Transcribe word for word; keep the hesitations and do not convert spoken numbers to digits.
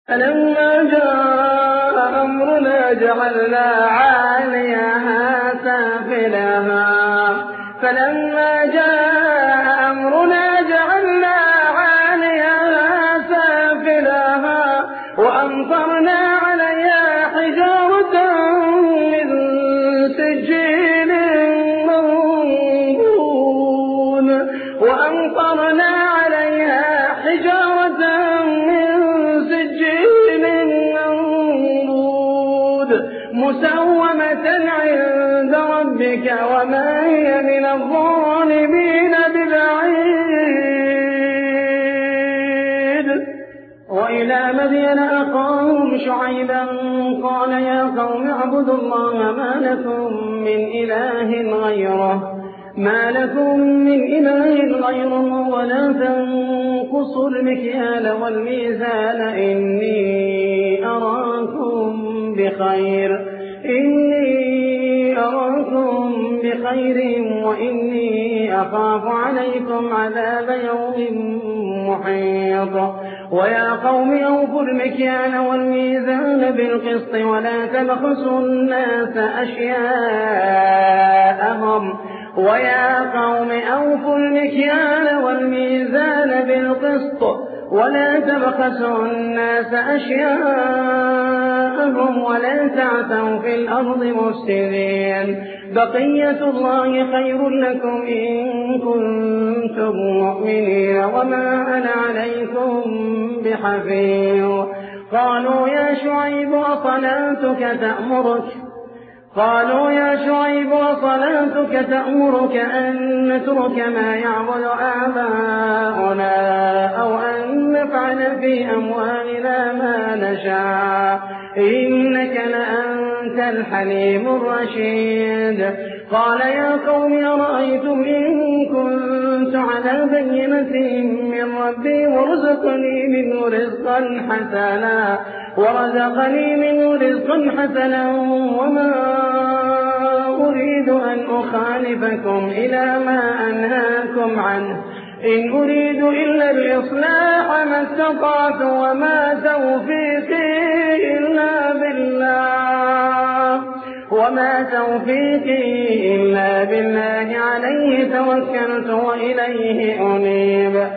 فلما جاء أمرنا جعلنا عاليها سافلها فلما جاء أمرنا جعلنا عاليها سافلها وأمطرنا عليها حجارة من سجيل منضود وأمطرنا عليها حجارة من سجيل منضود مسومة عند ربك وما هي من الظالمين ببعيد. وإلى مدين أخاهم شعيبا قال يا قوم اعبدوا الله ما لكم من إله غيره ما لكم من إله غيره ولا تنقصوا المكيال والميزان إني أراكم بخير إني أراكم بخير وإني أخاف عليكم عذاب يوم محيط. ويا قوم أوفوا المكيال والميزان بالقسط ولا تبخسوا الناس أشياءهم ويا قوم أوفوا المكيال والميزان بالقسط ولا تبخسوا الناس أشياءهم ولا تعثوا في الأرض مفسدين. بقية الله خير لكم إن كنتم مؤمنين وما أنا عليكم بحفيظ. قالوا يا شعيب أصلاتك تأمرك قالوا يا شعيب وصلاتك تأمرك أن نترك ما يعبد آباؤنا أو أن نفعل في أموالنا ما نشاء إنك لأنت الحليم الرشيد. قال يا قوم أرأيتم إن كنت على بينة من ربي ورزقني منه رزقا حسنا ورزقني منه رزقا حسنا وما أريد أن أخالفكم إلى ما أنهاكم عنه إن أريد إلا الإصلاح ما استطعت وما توفيقي إلا بالله وما توفيقي إلا بالله عليه توكلت وإليه أنيب.